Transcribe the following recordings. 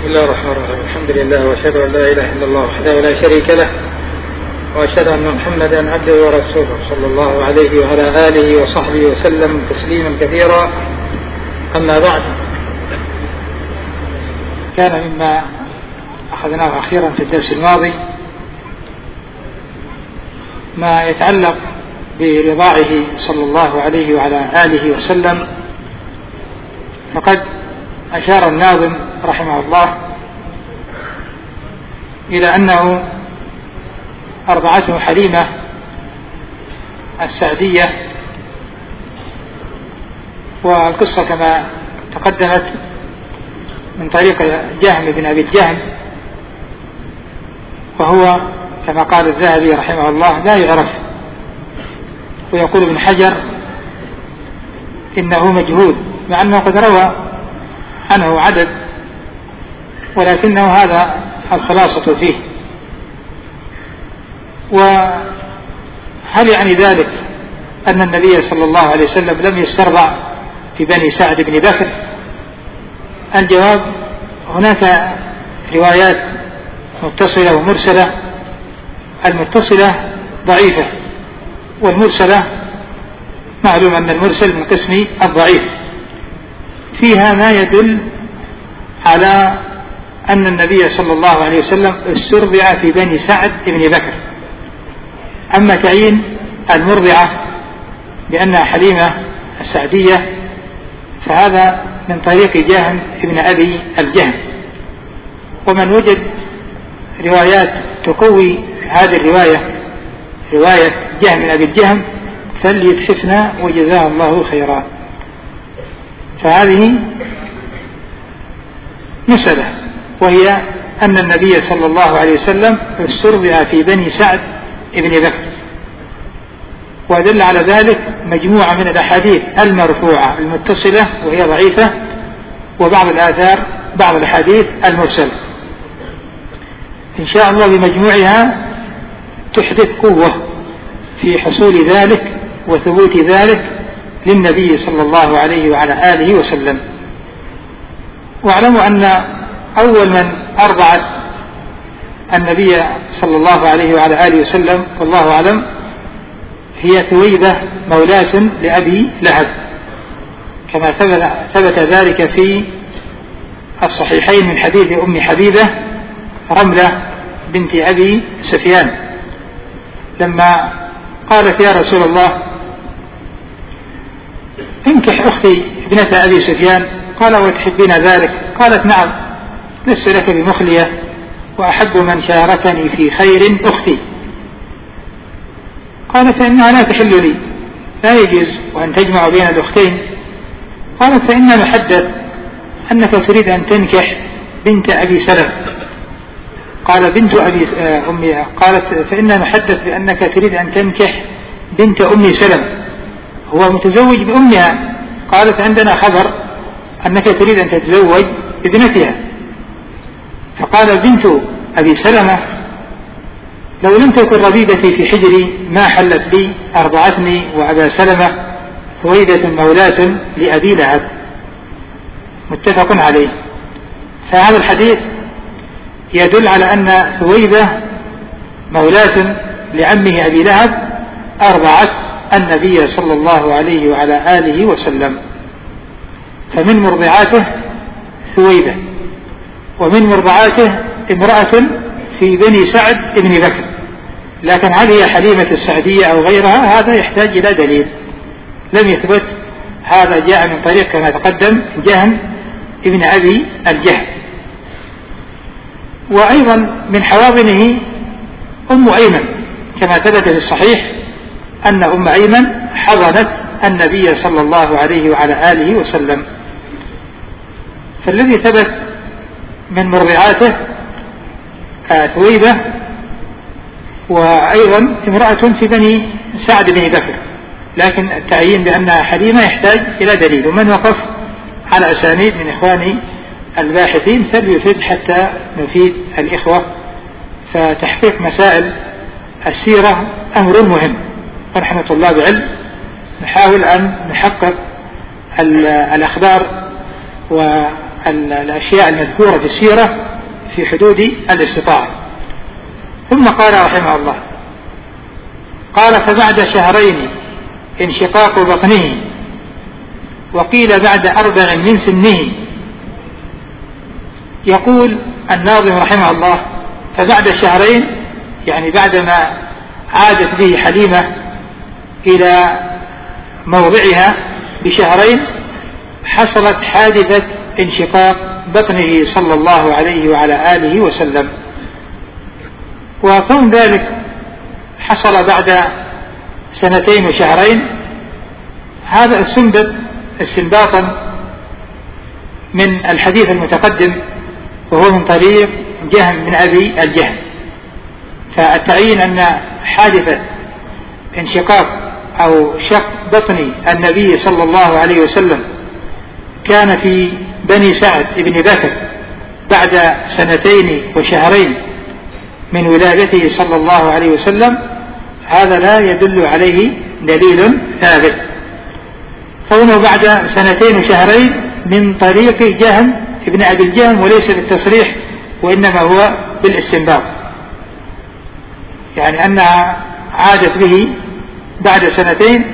بسم الله الرحمن الرحيم. الحمد لله واشهد ان لا اله الا الله وحده لا شريك له واشهد ان محمدا عبده ورسوله صلى الله عليه وعلى اله وصحبه وسلم تسليما كثيرا. اما بعد، كان مما اخذناه اخيرا في الدرس الماضي ما يتعلق برضاعه صلى الله عليه وعلى اله وسلم. فقد أشار الناظم رحمه الله إلى أنه أرضعته حليمة السعدية، والقصة كما تقدمت من طريق جهم بن أبي الجهم، وهو كما قال الذهبي رحمه الله لا يعرف، ويقول ابن حجر إنه مجهول، مع أنه قد روى عنه عدد، ولكنه هذا الخلاصة فيه. وهل يعني ذلك أن النبي صلى الله عليه وسلم لم يسترضع في بني سعد بن بكر؟ الجواب: هناك روايات متصلة ومرسلة. المتصلة ضعيفة، والمرسلة معلوم أن المرسل من قسم الضعيف، فيها ما يدل على أن النبي صلى الله عليه وسلم استرضع في بني سعد بن بكر. أما تعيين المرضعة بأنها حليمة السعدية فهذا من طريق جهم ابن أبي الجهم، ومن وجد روايات تقوي هذه الرواية، رواية جهم بن أبي الجهم، فليتحفنا وجزاه الله خيرا. فهذه مسألة، وهي أن النبي صلى الله عليه وسلم استرضع في بني سعد بن بكر، ودل على ذلك مجموعة من الأحاديث المرفوعة المتصلة وهي ضعيفة، وبعض الآثار بعض الأحاديث المرسلة. إن شاء الله بمجموعها تحدث قوة في حصول ذلك وثبوت ذلك للنبي صلى الله عليه وعلى آله وسلم. واعلموا أن أول من أرضعت النبي صلى الله عليه وعلى آله وسلم والله أعلم هي ثويبة مولاة لأبي لهب، كما ثبت ذلك في الصحيحين من حديث أم حبيبة رملة بنت أبي سفيان لما قالت: يا رسول الله انكح أختي ابنة أبي سفيان. قال: وتحبين ذلك؟ قالت: نعم، لست لك بمخلية، وأحب من شاركني في خير أختي. قال: فإنها لا تحل لي، لا يجوز وأن تجمع بين الأختين. قالت: فإننا نحدث أنك تريد أن تنكح بنت أبي سلم. قال: بنت أبي أمي. قالت: فإننا نحدث بأنك تريد أن تنكح بنت أم سلم، هو متزوج بأمها. قالت: عندنا خبر أنك تريد أن تتزوج ابنتها. فقال: بنت أبي سلمة لو لم تكن ربيبتي في حجري ما حلت لي، أرضعتني وأبا سلمة ثويبة مولاة لأبي لهب. متفق عليه. فهذا الحديث يدل على أن ثويبة مولاة لعمه أبي لهب أرضعت النبي صلى الله عليه وعلى آله وسلم. فمن مرضعاته ثويبة، ومن مرضعاته امرأة في بني سعد بن بكر. لكن هل هي حليمة السعدية أو غيرها؟ هذا يحتاج إلى دليل، لم يثبت. هذا جاء من طريق كما تقدم جهم ابن أبي الجهم. وأيضا من حواضنه أم أيمن، كما ثبت في الصحيح أن أم أيمن حضنت النبي صلى الله عليه وعلى آله وسلم. فالذي ثبت من مرضعاته ثويبة، وأيضا امرأة في بني سعد بن بكر، لكن التعيين بأنها حليمة يحتاج إلى دليل. ومن وقف على أسانيد من إخواني الباحثين فليفيد حتى نفيد الإخوة. فتحقيق مسائل السيرة أمر مهم، ونحن طلاب علم نحاول أن نحقق الأخبار الأشياء المذكورة في السيرة في حدود الاستطاعة. ثم قال رحمه الله: قال: فبعد شهرين انشقاق بطنه، وقيل بعد 4 من سنه. يقول الناظم رحمه الله: فبعد شهرين، يعني بعدما عادت به حليمة إلى موضعها ب2 حصلت حادثة انشقاق بطنه صلى الله عليه وعلى آله وسلم. وكون ذلك حصل بعد 2 وشهرين، هذا استنبط استنباطا من الحديث المتقدم، وهو من طريق جهم من أبي الجهم. فالتعيين أن حادثة انشقاق أو شق بطن النبي صلى الله عليه وسلم كان في بني سعد بن بكر بعد 2 وشهرين من ولادته صلى الله عليه وسلم، هذا لا يدل عليه دليل ثابت. كونه بعد 2 وشهرين من طريق جهم ابن أبي الجهم، وليس بالتصريح وإنما هو بالاستنباط، يعني أنها عادت به بعد 2،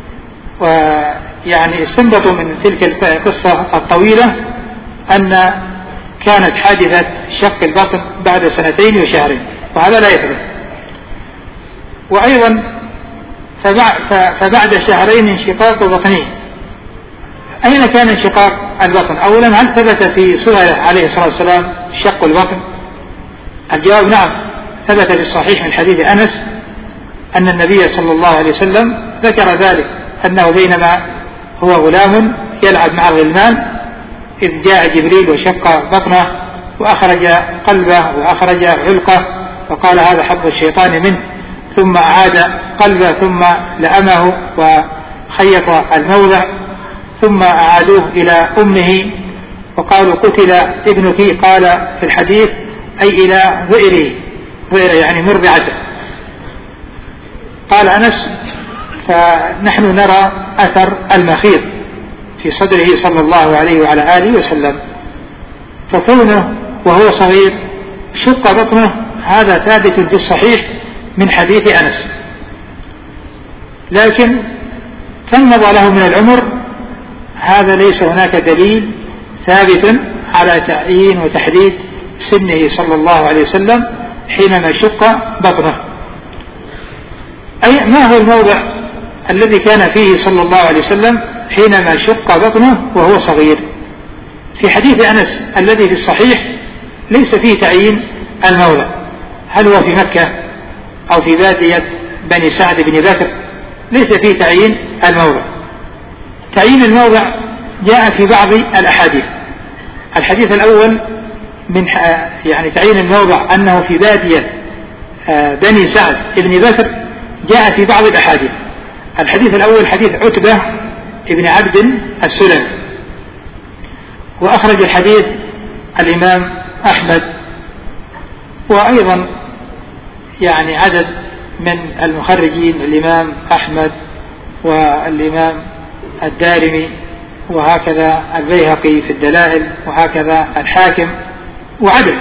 ويعني استنبطوا من تلك القصة الطويلة أن كانت حادثة شق البطن بعد 2 وشهرين، وهذا لا يثبت. وأيضا فبعد 2 انشقاق بطنه. أين كان انشقاق البطن؟ أولا، هل ثبت في صغره عليه الصلاة والسلام شق البطن؟ الجواب: نعم، ثبت في الصحيح من حديث أنس أن النبي صلى الله عليه وسلم ذكر ذلك، أنه بينما هو غلام يلعب مع الغلمان إذ جاء جبريل وشق بطنه وأخرج قلبه وأخرج علقه، وقال: هذا حظ الشيطان منه، ثم أعاد قلبه ثم لأمه وخيط الموضع، ثم أعادوه إلى أمه وقالوا: قتل ابنك. قال في الحديث: أي إلى ظئره، ظئره يعني مرضعته. قال أنس: فنحن نرى أثر المخيط في صدره صلى الله عليه وعلى آله وسلم، فكونه وهو صغير شق بطنه هذا ثابت في الصحيح من حديث أنس. لكن كم مضى له من العمر، هذا ليس هناك دليل ثابت على تعيين وتحديد سنه صلى الله عليه وسلم حينما شق بطنه. أي ما هو الموضع الذي كان فيه صلى الله عليه وسلم حينما شق بطنه وهو صغير؟ في حديث أنس الذي في الصحيح ليس فيه تعيين الموضع، هل هو في مكة أو في بادية بني سعد بن بكر؟ ليس فيه تعيين الموضع. تعيين الموضع جاء في بعض الأحاديث. الحديث الأول من يعني تعيين الموضع أنه في بادية بني سعد بن بكر جاء في بعض الأحاديث. الحديث الأول حديث عتبة ابن عبد السلمي، وأخرج الحديث الإمام أحمد، وأيضا يعني عدد من المخرجين، الإمام أحمد والإمام الدارمي، وهكذا البيهقي في الدلائل، وهكذا الحاكم، وعدد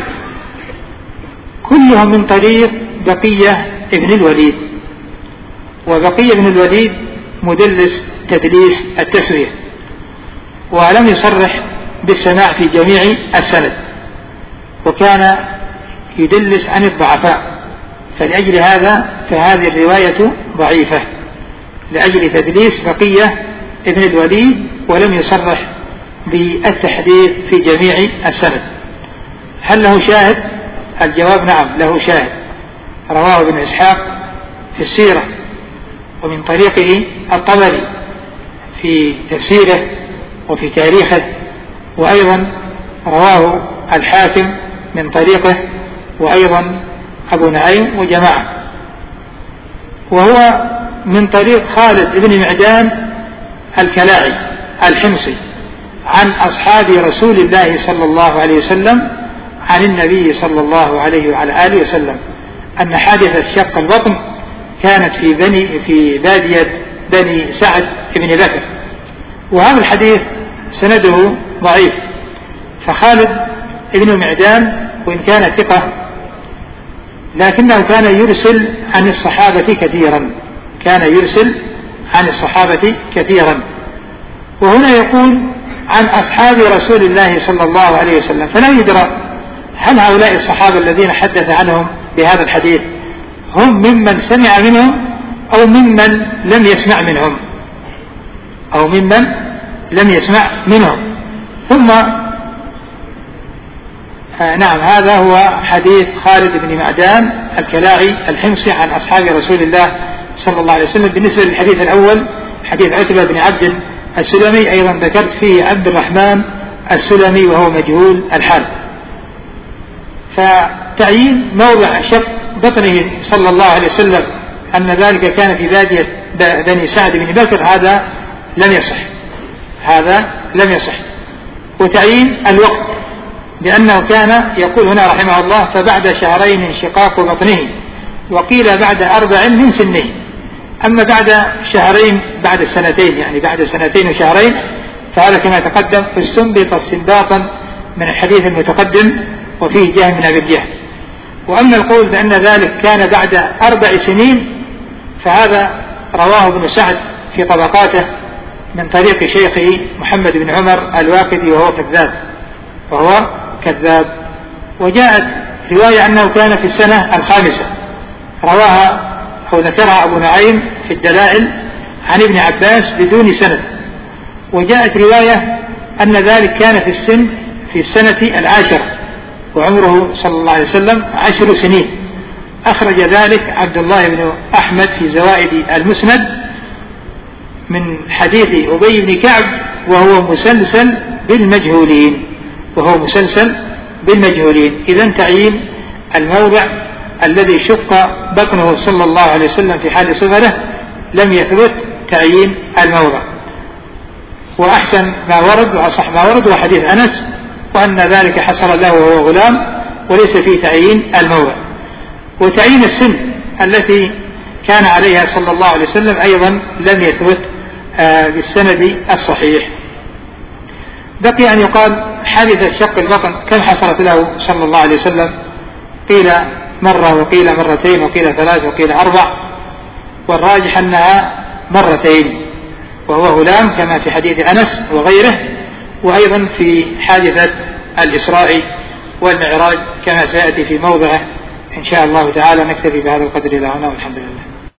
كلهم من طريق بقية ابن الوليد. وبقية ابن الوليد مدلس تدليس التسوية، ولم يصرح بالسماع في جميع السند، وكان يدلس عن الضعفاء، فلأجل هذا فهذه الرواية ضعيفة لأجل تدليس بقية ابن الوليد، ولم يصرح بالتحديث في جميع السند. هل له شاهد؟ الجواب: نعم، له شاهد، رواه ابن إسحاق في السيرة، ومن طريقه الطبري في تفسيره وفي تاريخه، وأيضا رواه الحاكم من طريقه، وأيضا أبو نعيم وجماعة. وهو من طريق خالد بن معدان الكلاعي الحمصي عن أصحاب رسول الله صلى الله عليه وسلم عن النبي صلى الله عليه وعلى آله وسلم أن حادثة شق البطن كانت في بادية بني سعد بن بكر. وهذا الحديث سنده ضعيف، فخالد ابن معدان وإن كان ثقة لكنه كان يرسل عن الصحابة كثيرا، كان يرسل عن الصحابة كثيرا، وهنا يقول عن أصحاب رسول الله صلى الله عليه وسلم، فلا يدرى هل هؤلاء الصحابة الذين حدث عنهم بهذا الحديث هم ممن سمع منهم أو ممن لم يسمع منهم، أو ممن لم يسمع منهم. ثم نعم، هذا هو حديث خالد بن معدان الكلاعي الحمصي عن أصحاب رسول الله صلى الله عليه وسلم. بالنسبة للحديث الأول حديث عتبة بن عبد السلمي أيضا ذكرت فيه عبد الرحمن السلمي وهو مجهول الحال. فتعيين موضع شق بطنه صلى الله عليه وسلم أن ذلك كان في بادية بني سعد بن بكر هذا لم يصح، هذا لم يصح. وتعيين الوقت لأنه كان يقول هنا رحمه الله فبعد شهرين انشقاق بطنه، وقيل بعد 4 من سنه، أما بعد شهرين بعد السنتين، يعني بعد 2 وشهرين، فهذا كما تقدم فاستنبط استنباطا من الحديث المتقدم وفيه جهم من أبي الجهم. وأما القول بأن ذلك كان بعد 4 سنين فهذا رواه ابن سعد في طبقاته من طريق شيخه محمد بن عمر الواقدي وهو كذاب. وجاءت رواية أنه كان في السنة 5 رواها أو ذكرها أبو نعيم في الدلائل عن ابن عباس بدون سند. وجاءت رواية أن ذلك كان في السنة 10 وعمره صلى الله عليه وسلم 10 سنين. أخرج ذلك عبد الله بن أحمد في زوائد المسند من حديث أبي بن كعب وهو مسلسل بالمجهولين. إذن تعيين الموضع الذي شق بطنه صلى الله عليه وسلم في حال صغره لم يثبت تعيين الموضع. وأحسن ما ورد وأصح ما ورد هو حديث أنس، وأن ذلك حصل له وهو غلام، وليس فيه تعيين الموضع. وتعيين السن التي كان عليها صلى الله عليه وسلم أيضا لم يثبت بالسند الصحيح. بقي أن يقال حادثة شق البطن كم حصلت له صلى الله عليه وسلم؟ قيل 1 وقيل 2 وقيل 3 وقيل 4، والراجح أنها 2 وهو غلام كما في حديث أنس وغيره، وأيضا في حادثة الإسراء والمعراج كما سيأتي في موضعه إن شاء الله تعالى. نكتفي بهذا القدر إلى هنا والحمد لله.